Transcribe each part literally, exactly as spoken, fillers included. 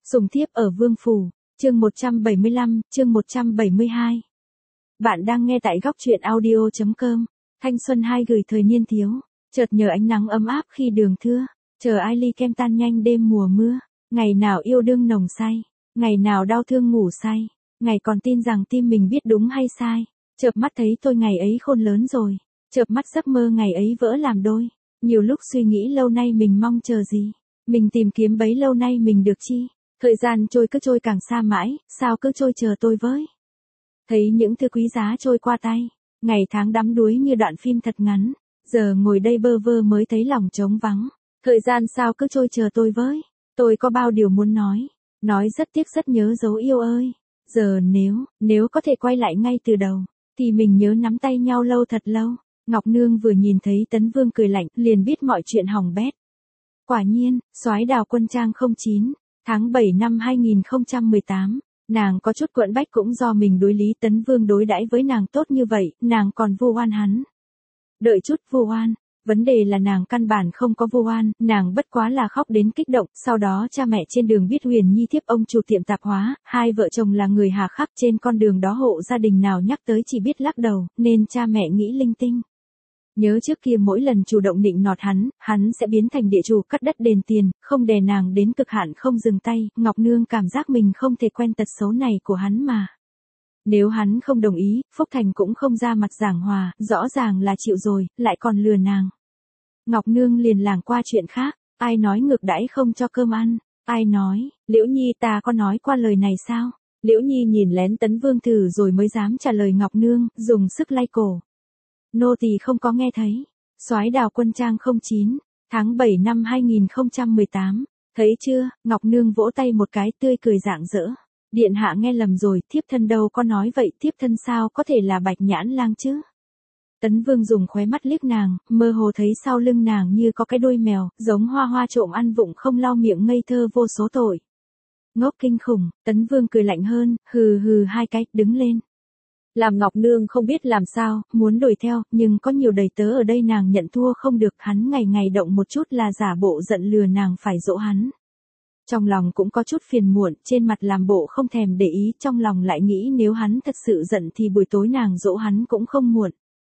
Sùng thiếp ở Vương Phủ, chương một trăm bảy mươi lăm, chương một trăm bảy mươi hai. Bạn đang nghe tại góc truyện audio.com. Thanh xuân hai gửi thời niên thiếu, chợt nhờ ánh nắng ấm áp khi đường thưa, chờ ai ly kem tan nhanh đêm mùa mưa, ngày nào yêu đương nồng say, ngày nào đau thương ngủ say, ngày còn tin rằng tim mình biết đúng hay sai, chợp mắt thấy tôi ngày ấy khôn lớn rồi, chợp mắt giấc mơ ngày ấy vỡ làm đôi, nhiều lúc suy nghĩ lâu nay mình mong chờ gì, mình tìm kiếm bấy lâu nay mình được chi. Thời gian trôi cứ trôi càng xa mãi, sao cứ trôi chờ tôi với. Thấy những thứ quý giá trôi qua tay, ngày tháng đắm đuối như đoạn phim thật ngắn, giờ ngồi đây bơ vơ mới thấy lòng trống vắng. Thời gian sao cứ trôi chờ tôi với, tôi có bao điều muốn nói, nói rất tiếc rất nhớ dấu yêu ơi. Giờ nếu, nếu có thể quay lại ngay từ đầu, thì mình nhớ nắm tay nhau lâu thật lâu. Ngọc Nương vừa nhìn thấy Tấn Vương cười lạnh, liền biết mọi chuyện hỏng bét. Quả nhiên, soái Đào Quân Trang không chín. Tháng bảy năm hai nghìn không trăm mười tám, nàng có chút quẫn bách cũng do mình đối Lý Tấn Vương đối đãi với nàng tốt như vậy, nàng còn vu oan hắn. Đợi chút vu oan, vấn đề là nàng căn bản không có vu oan, nàng bất quá là khóc đến kích động, sau đó cha mẹ trên đường biết Huyền Nhi thiếp ông chủ tiệm tạp hóa, hai vợ chồng là người hà khắc trên con đường đó hộ gia đình nào nhắc tới chỉ biết lắc đầu, nên cha mẹ nghĩ linh tinh. Nhớ trước kia mỗi lần chủ động định nọt hắn, hắn sẽ biến thành địa chủ cắt đất đền tiền, không đè nàng đến cực hạn không dừng tay, Ngọc Nương cảm giác mình không thể quen tật xấu này của hắn mà. Nếu hắn không đồng ý, Phúc Thành cũng không ra mặt giảng hòa, rõ ràng là chịu rồi, lại còn lừa nàng. Ngọc Nương liền lảng qua chuyện khác, ai nói ngược đãi không cho cơm ăn, ai nói, Liễu Nhi ta có nói qua lời này sao? Liễu Nhi nhìn lén Tấn Vương thử rồi mới dám trả lời Ngọc Nương, dùng sức lay cổ. Nô tỳ không có nghe thấy. Soái Đào Quân Trang không chín, tháng bảy năm hai nghìn không trăm mười tám, thấy chưa, Ngọc Nương vỗ tay một cái tươi cười rạng rỡ. Điện hạ nghe lầm rồi, thiếp thân đâu có nói vậy, thiếp thân sao có thể là Bạch Nhãn Lang chứ. Tấn Vương dùng khóe mắt liếc nàng, mơ hồ thấy sau lưng nàng như có cái đuôi mèo, giống hoa hoa trộm ăn vụng không lau miệng ngây thơ vô số tội. Ngốc kinh khủng, Tấn Vương cười lạnh hơn, hừ hừ hai cái, đứng lên. Làm Ngọc Nương không biết làm sao, muốn đuổi theo, nhưng có nhiều đầy tớ ở đây nàng nhận thua không được, hắn ngày ngày động một chút là giả bộ giận lừa nàng phải dỗ hắn. Trong lòng cũng có chút phiền muộn, trên mặt làm bộ không thèm để ý, trong lòng lại nghĩ nếu hắn thật sự giận thì buổi tối nàng dỗ hắn cũng không muộn.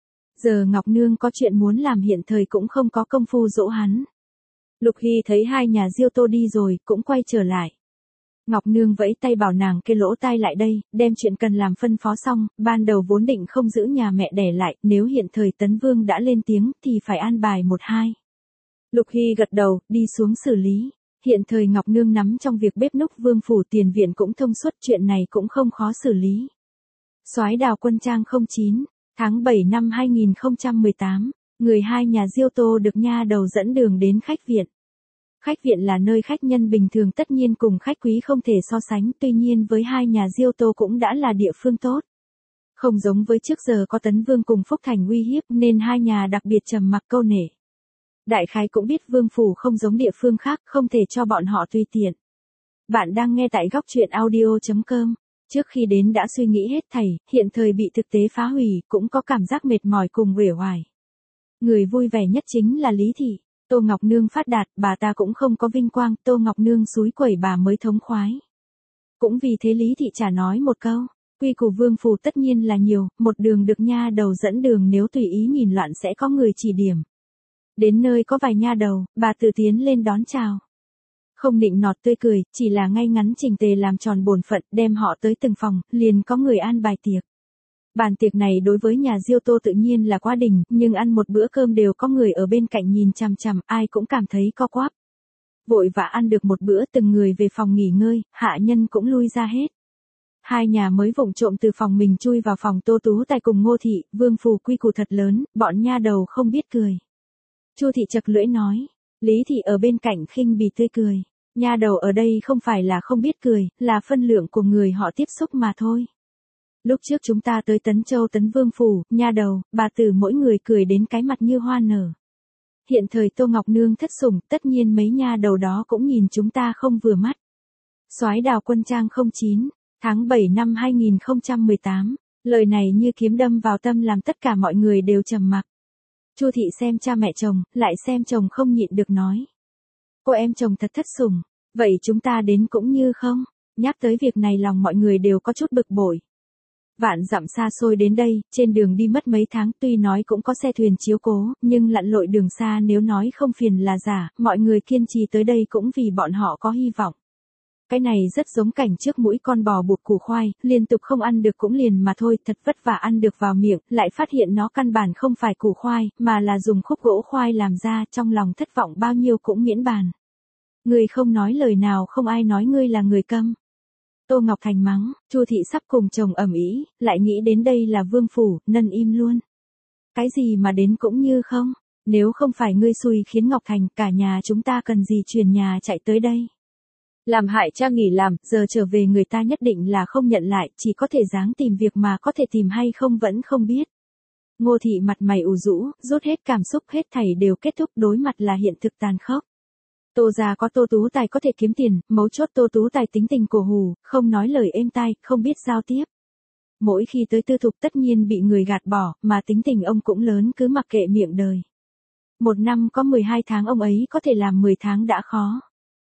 Giờ Ngọc Nương có chuyện muốn làm hiện thời cũng không có công phu dỗ hắn. Lục Hy thấy hai nhà Diêu Tô đi rồi, cũng quay trở lại. Ngọc Nương vẫy tay bảo nàng kê lỗ tai lại đây, đem chuyện cần làm phân phó xong, ban đầu vốn định không giữ nhà mẹ đẻ lại, nếu hiện thời Tấn Vương đã lên tiếng thì phải an bài một hai. Lục Hy gật đầu, đi xuống xử lý. Hiện thời Ngọc Nương nắm trong việc bếp núc Vương Phủ tiền viện cũng thông suốt, chuyện này cũng không khó xử lý. Soái Đào Quân Trang không chín, tháng bảy năm hai nghìn không trăm mười tám, người hai nhà Diêu Tô được nha đầu dẫn đường đến khách viện. Khách viện là nơi khách nhân bình thường tất nhiên cùng khách quý không thể so sánh, tuy nhiên với hai nhà Diêu Tô cũng đã là địa phương tốt. Không giống với trước giờ có Tấn Vương cùng Phúc Thành uy hiếp nên hai nhà đặc biệt trầm mặc câu nể. Đại khái cũng biết Vương Phủ không giống địa phương khác, không thể cho bọn họ tùy tiện. Bạn đang nghe tại góc truyện audio.com. Trước khi đến đã suy nghĩ hết thảy, hiện thời bị thực tế phá hủy, cũng có cảm giác mệt mỏi cùng uể oải. Người vui vẻ nhất chính là Lý Thị. Tô Ngọc Nương phát đạt, bà ta cũng không có vinh quang, Tô Ngọc Nương xúi quẩy bà mới thống khoái. Cũng vì thế Lý Thị chả nói một câu, quy củ Vương Phủ tất nhiên là nhiều, một đường được nha đầu dẫn đường, nếu tùy ý nhìn loạn sẽ có người chỉ điểm. Đến nơi có vài nha đầu, bà tự tiến lên đón chào. Không nịnh nọt tươi cười, chỉ là ngay ngắn chỉnh tề làm tròn bổn phận, đem họ tới từng phòng, liền có người an bài tiệc. Bàn tiệc này đối với nhà Diêu Tô tự nhiên là quá đỉnh, nhưng ăn một bữa cơm đều có người ở bên cạnh nhìn chằm chằm, ai cũng cảm thấy co quắp. Vội vã ăn được một bữa, từng người về phòng nghỉ ngơi, hạ nhân cũng lui ra hết. Hai nhà mới vụng trộm từ phòng mình chui vào phòng Tô Tú Tài cùng Ngô Thị, Vương Phủ quy củ thật lớn, bọn nha đầu không biết cười. Chu Thị chật lưỡi nói, Lý Thị ở bên cạnh khinh bỉ tươi cười, nha đầu ở đây không phải là không biết cười, là phân lượng của người họ tiếp xúc mà thôi. Lúc trước chúng ta tới Tấn Châu Tấn Vương Phủ, nha đầu, bà tử mỗi người cười đến cái mặt như hoa nở. Hiện thời Tô Ngọc Nương thất sủng, tất nhiên mấy nha đầu đó cũng nhìn chúng ta không vừa mắt. Soái Đào Quân Trang không chín, tháng bảy năm hai nghìn không trăm mười tám, lời này như kiếm đâm vào tâm làm tất cả mọi người đều trầm mặc. Chu Thị xem cha mẹ chồng, lại xem chồng không nhịn được nói. Cô em chồng thật thất sủng, Vậy chúng ta đến cũng như không? Nhắc tới việc này lòng mọi người đều có chút bực bội. Vạn dặm xa xôi đến đây, trên đường đi mất mấy tháng, tuy nói cũng có xe thuyền chiếu cố, nhưng lặn lội đường xa nếu nói không phiền là giả, mọi người kiên trì tới đây cũng vì bọn họ có hy vọng. Cái này rất giống cảnh trước mũi con bò bụt củ khoai, liên tục không ăn được cũng liền mà thôi, thật vất vả ăn được vào miệng, lại phát hiện nó căn bản không phải củ khoai, mà là dùng khúc gỗ khoai làm ra, trong lòng thất vọng bao nhiêu cũng miễn bàn. Người không nói lời nào không ai nói ngươi là người câm. Tô Ngọc Thành mắng, Chu thị sắp cùng chồng ầm ĩ, lại nghĩ đến đây là vương phủ, nân im luôn. Cái gì mà đến cũng như không, nếu không phải ngươi xui khiến Ngọc Thành, cả nhà chúng ta cần gì chuyển nhà chạy tới đây. Làm hại cha nghỉ làm, giờ trở về người ta nhất định là không nhận lại, chỉ có thể dáng tìm việc mà có thể tìm hay không vẫn không biết. Ngô thị mặt mày ủ rũ, rút hết cảm xúc, hết thảy đều kết thúc, đối mặt là hiện thực tàn khốc. Tô gia có Tô Tú Tài có thể kiếm tiền, mấu chốt Tô Tú Tài tính tình cổ hủ, không nói lời êm tai, không biết giao tiếp. Mỗi khi tới Tư Thục tất nhiên bị người gạt bỏ, mà tính tình ông cũng lớn cứ mặc kệ miệng đời. Một năm có mười hai tháng ông ấy có thể làm mười tháng đã khó.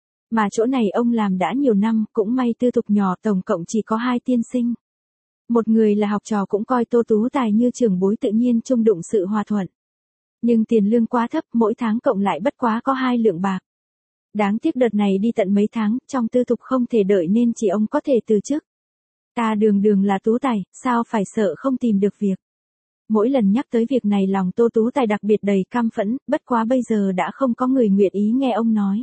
Mà chỗ này ông làm đã nhiều năm, cũng may Tư Thục nhỏ tổng cộng chỉ có hai tiên sinh. Một người là học trò cũng coi Tô Tú Tài như trưởng bối tự nhiên chung đụng sự hòa thuận. Nhưng tiền lương quá thấp, mỗi tháng cộng lại bất quá có hai lượng bạc. Đáng tiếc đợt này đi tận mấy tháng, trong Tư Thục không thể đợi nên chỉ ông có thể từ chức. Ta đường đường là Tú Tài, sao phải sợ không tìm được việc. Mỗi lần nhắc tới việc này lòng Tô Tú Tài đặc biệt đầy căm phẫn, bất quá bây giờ đã không có người nguyện ý nghe ông nói.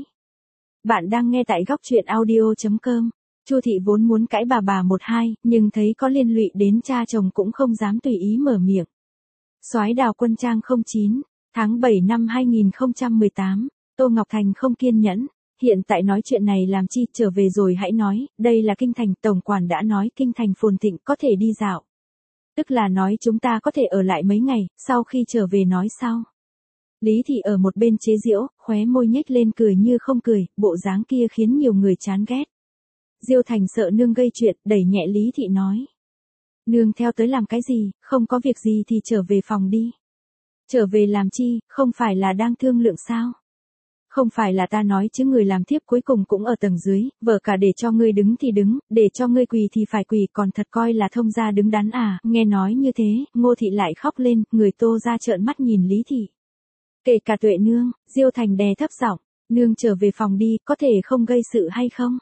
Bạn đang nghe tại góc truyện audio chấm com. Chu thị vốn muốn cãi bà bà một hai, nhưng thấy có liên lụy đến cha chồng cũng không dám tùy ý mở miệng. Soái Đào Quân Trang không chín, tháng bảy năm hai nghìn không trăm mười tám, Tô Ngọc Thành không kiên nhẫn, hiện tại nói chuyện này làm chi, trở về rồi hãy nói, đây là kinh thành, tổng quản đã nói kinh thành phồn thịnh có thể đi dạo. Tức là nói chúng ta có thể ở lại mấy ngày, sau khi trở về nói sau. Lý thị ở một bên chế giễu, khóe môi nhếch lên cười như không cười, bộ dáng kia khiến nhiều người chán ghét. Diêu Thành sợ nương gây chuyện, đẩy nhẹ Lý thị nói. Nương theo tới làm cái gì, không có việc gì thì trở về phòng đi. Trở về làm chi, không phải là đang thương lượng sao? Không phải là ta nói chứ người làm thiếp cuối cùng cũng ở tầng dưới, vợ cả để cho ngươi đứng thì đứng, để cho ngươi quỳ thì phải quỳ, còn thật coi là thông gia đứng đắn à, nghe nói như thế, Ngô thị lại khóc lên, người Tô ra trợn mắt nhìn Lý thị. Kể cả Tuệ nương, Diêu Thành đè thấp giọng, nương trở về phòng đi, có thể không gây sự hay không?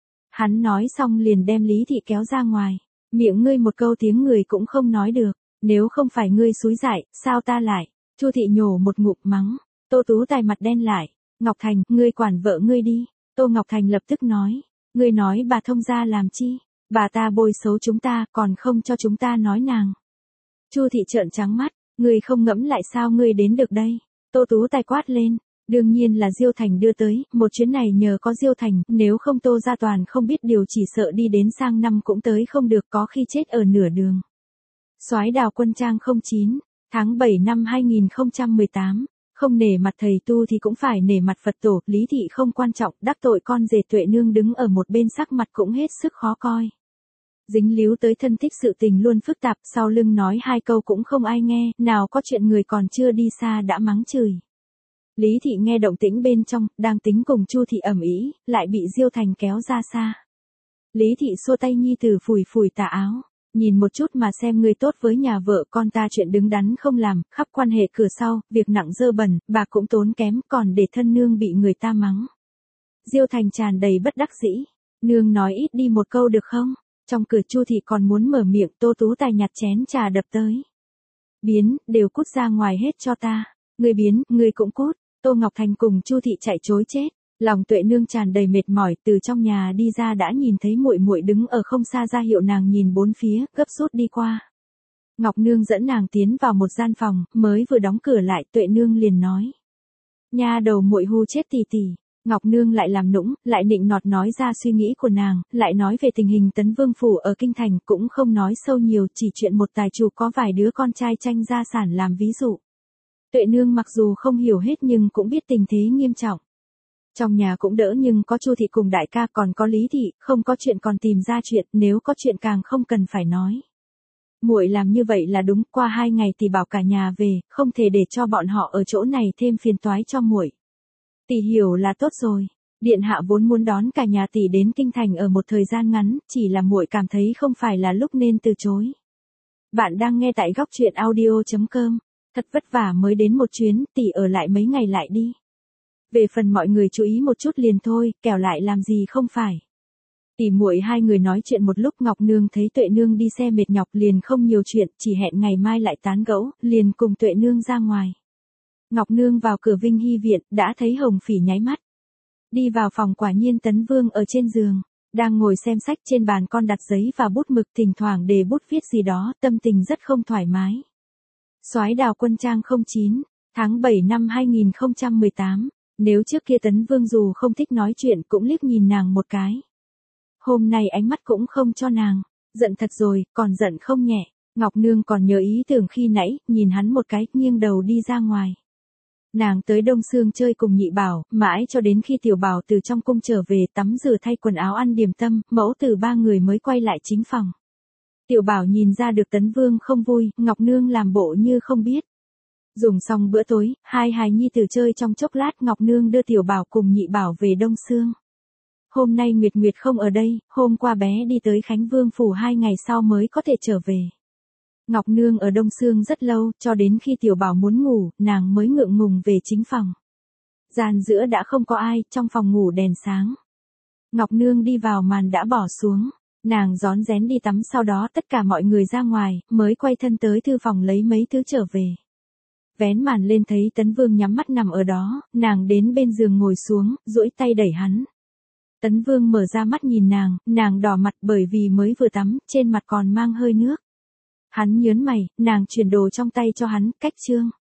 Hắn nói xong liền đem Lý thị kéo ra ngoài, miệng ngươi một câu tiếng người cũng không nói được, nếu không phải ngươi xúi dại, sao ta lại? Chu thị nhổ một ngụm mắng, Tô Tú Tài mặt đen lại. Ngọc Thành, ngươi quản vợ ngươi đi. Tô Ngọc Thành lập tức nói, ngươi nói bà thông gia làm chi? Bà ta bôi xấu chúng ta, còn không cho chúng ta nói nàng. Chu thị trợn trắng mắt, ngươi không ngẫm lại sao ngươi đến được đây? Tô Tú Tài quát lên, đương nhiên là Diêu Thành đưa tới, một chuyến này nhờ có Diêu Thành, nếu không Tô gia toàn không biết điều, chỉ sợ đi đến sang năm cũng tới không được, có khi chết ở nửa đường. Soái Đào Quân Trang không chín, tháng bảy năm hai nghìn không trăm mười tám. Không nể mặt thầy tu thì cũng phải nể mặt Phật tổ, Lý thị không quan trọng, đắc tội con rể Tuệ nương đứng ở một bên sắc mặt cũng hết sức khó coi. Dính líu tới thân thích sự tình luôn phức tạp, sau lưng nói hai câu cũng không ai nghe, nào có chuyện người còn chưa đi xa đã mắng chửi. Lý thị nghe động tĩnh bên trong, đang tính cùng Chu thị ầm ĩ, lại bị Diêu Thành kéo ra xa. Lý thị xua tay nhi tử phủi phủi tà áo. Nhìn một chút mà xem ngươi tốt với nhà vợ con ta chuyện đứng đắn không làm, khắp quan hệ cửa sau, việc nặng dơ bẩn, bà cũng tốn kém, còn để thân nương bị người ta mắng. Diêu Thành tràn đầy bất đắc dĩ, nương nói ít đi một câu được không? Trong cửa Chu thị còn muốn mở miệng, Tô Tú Tài nhặt chén trà đập tới. Biến, đều cút ra ngoài hết cho ta. Ngươi biến, ngươi cũng cút. Tô Ngọc Thành cùng Chu thị chạy trối chết. Lòng Tuệ nương tràn đầy mệt mỏi, từ trong nhà đi ra đã nhìn thấy muội muội đứng ở không xa, ra hiệu nàng nhìn bốn phía, gấp rút đi qua. Ngọc nương dẫn nàng tiến vào một gian phòng, mới vừa đóng cửa lại, Tuệ nương liền nói: "Nha đầu muội hù chết tỷ tỷ." Ngọc nương lại làm nũng, lại nịnh nọt nói ra suy nghĩ của nàng, lại nói về tình hình Tấn Vương phủ ở kinh thành, cũng không nói sâu nhiều, chỉ chuyện một tài chủ có vài đứa con trai tranh gia sản làm ví dụ. Tuệ nương mặc dù không hiểu hết nhưng cũng biết tình thế nghiêm trọng. Trong nhà cũng đỡ, nhưng có Chu thị cùng đại ca, còn có Lý thị, không có chuyện còn tìm ra chuyện, nếu có chuyện càng không cần phải nói. Muội làm như vậy là đúng, qua hai ngày thì bảo cả nhà về, không thể để cho bọn họ ở chỗ này thêm phiền toái cho muội. Tỷ hiểu là tốt rồi. Điện hạ vốn muốn đón cả nhà tỷ đến kinh thành ở một thời gian ngắn, chỉ là muội cảm thấy không phải là lúc nên từ chối. Bạn đang nghe tại góc truyện audio chấm com. Thật vất vả mới đến một chuyến, tỷ ở lại mấy ngày lại đi. Về phần mọi người chú ý một chút liền thôi, kẻo lại làm gì không phải. Tỷ muội hai người nói chuyện một lúc, Ngọc Nương thấy Tuệ Nương đi xe mệt nhọc liền không nhiều chuyện, chỉ hẹn ngày mai lại tán gẫu, liền cùng Tuệ Nương ra ngoài. Ngọc Nương vào cửa Vinh Hy viện, đã thấy Hồng Phỉ nháy mắt. Đi vào phòng, quả nhiên Tấn Vương ở trên giường, đang ngồi xem sách, trên bàn con đặt giấy và bút mực, thỉnh thoảng đề bút viết gì đó, tâm tình rất không thoải mái. Soái Đào Quân trang không chín, tháng bảy năm hai nghìn không trăm mười tám, nếu trước kia Tấn Vương dù không thích nói chuyện cũng liếc nhìn nàng một cái. Hôm nay ánh mắt cũng không cho nàng, giận thật rồi, còn giận không nhẹ. Ngọc Nương còn nhớ ý tưởng khi nãy, nhìn hắn một cái, nghiêng đầu đi ra ngoài. Nàng tới Đông Sương chơi cùng Nhị Bảo, mãi cho đến khi Tiểu Bảo từ trong cung trở về, tắm rửa thay quần áo ăn điểm tâm, mẫu tử ba người mới quay lại chính phòng. Tiểu Bảo nhìn ra được Tấn Vương không vui, Ngọc Nương làm bộ như không biết. Dùng xong bữa tối, hai hài nhi tử chơi trong chốc lát, Ngọc Nương đưa Tiểu Bảo cùng Nhị Bảo về Đông Sương. Hôm nay Nguyệt Nguyệt không ở đây, hôm qua bé đi tới Khánh Vương phủ, hai ngày sau mới có thể trở về. Ngọc Nương ở Đông Sương rất lâu, cho đến khi Tiểu Bảo muốn ngủ, nàng mới ngượng ngùng về chính phòng. Gian giữa đã không có ai, trong phòng ngủ đèn sáng. Ngọc Nương đi vào, màn đã bỏ xuống. Nàng rón rén đi tắm, sau đó tất cả mọi người ra ngoài, mới quay thân tới thư phòng lấy mấy thứ trở về. Vén màn lên thấy Tấn Vương nhắm mắt nằm ở đó, nàng đến bên giường ngồi xuống, duỗi tay đẩy hắn. Tấn Vương mở ra mắt nhìn nàng, nàng đỏ mặt bởi vì mới vừa tắm, trên mặt còn mang hơi nước. Hắn nhớn mày, nàng chuyển đồ trong tay cho hắn, cách chương.